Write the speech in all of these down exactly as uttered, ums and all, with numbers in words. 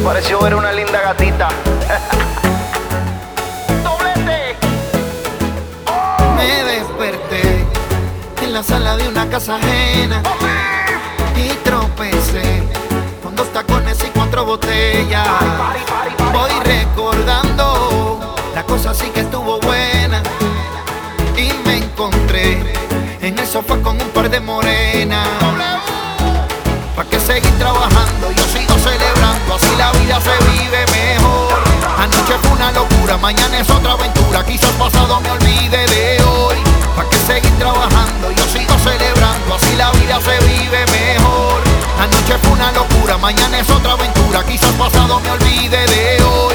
pareció ver una linda gatita. Doblete. Oh. Me desperté en la sala de una casa ajena y tropecé con dos tacones y cuatro botellas. Voy recordando, la cosa sí que estuvo buena, y me encontré en el sofá con un par de morenas. ¿Pa' qué seguir trabajando? Yo sigo celebrando, así la vida se vive mejor. Anoche fue una locura, mañana es otra aventura, quizás pasado me olvide de hoy. ¿Pa' qué seguir trabajando? Yo sigo celebrando, así la vida se vive mejor. Anoche fue una locura, mañana es otra aventura, quizás pasado me olvide de hoy.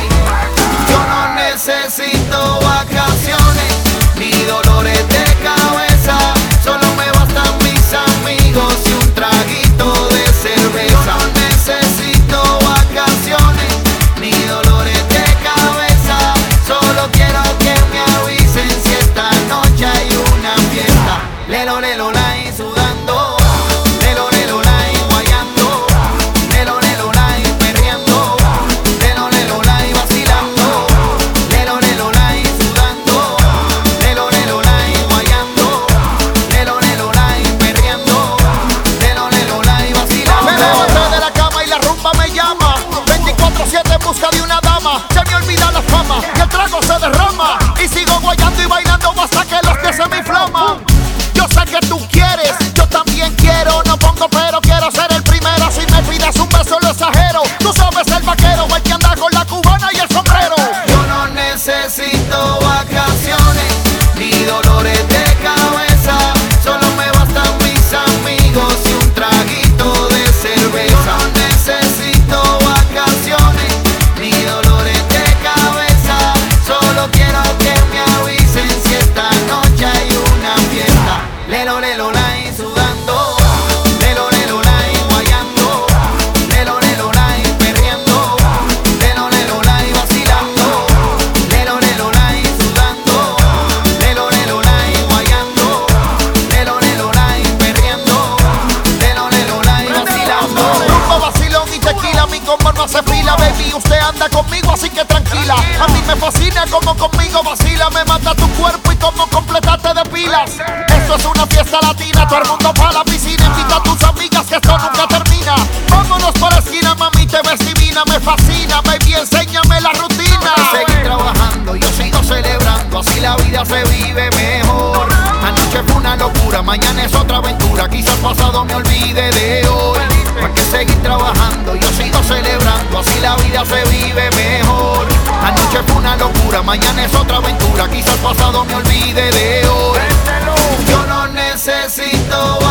Yo no necesito vacaciones ni dolores de cabeza, solo me bastan mis amigos y un traguito de cerveza. Yo no necesito vacaciones ni dolores de cabeza, solo quiero que me avisen si esta noche hay una fiesta. Lelo, lelo, lai, sudando. Lelo, lelo, lai, guayando. Lelo, lelo, lai, perreando. Lelo, lelo, lai, vacilando. Lelo, lelo, lai, sudando. Lelo, lelo, lai, guayando. Lelo, lelo, lai, perreando. Lelo, lelo, lai, vacilando. Me levanté de la cama y la rumba me llama. veinticuatro siete en busca de una dama. Se me olvida la fama y el trago se derrama. Y sigo guayando y bailando hasta que los pies se me inflaman. Yo sé que tú quieres, yo también quiero. No pongo pero, quiero ser el primero. Si me pides un beso lo exagero. Tú sabes el vaquero, el que anda con la cubana y el sombrero. Yo no necesito vacaciones ni dolores de cabeza, solo me bastan mis amigos y un traguito de cerveza. Yo no necesito vacaciones ni dolores de cabeza, solo quiero que me avisen si esta noche hay una fiesta. Lelo, lelo, lai, sudando. Lelo, lelo, lai, guayando. Lelo, lelo, lai, perreando. Lelo, lelo, lai, vacilando. Lelo, lelo, lai, sudando. Lelo, lelo, lai, guayando. Lelo, lelo, lai, perreando. Lelo, lelo, lai, vacilando. Rumbo, vacilón y tequila, mi combo no hace fila. Baby, usted anda conmigo, así que tranquila. A mí me fascina como conmigo vacila. Me mata tu cuerpo y como completarte de pilas. Esto es una fiesta latina, todo el mundo pa' la piscina. Invita a tus amigas que esto nunca termina. Vámonos por la esquina, mami, te ves divina. Me fascina, baby, enséñame la rutina. Seguir trabajando, yo sigo celebrando, así la vida se vive mejor. Anoche fue una locura, mañana es otra aventura, quizás pasado me olvide de hoy. ¿Para qué seguir trabajando? Yo sigo celebrando, así la vida se vive mejor. Anoche fue una locura, mañana es otra aventura, quizás pasado me olvide de hoy. Yo no necesito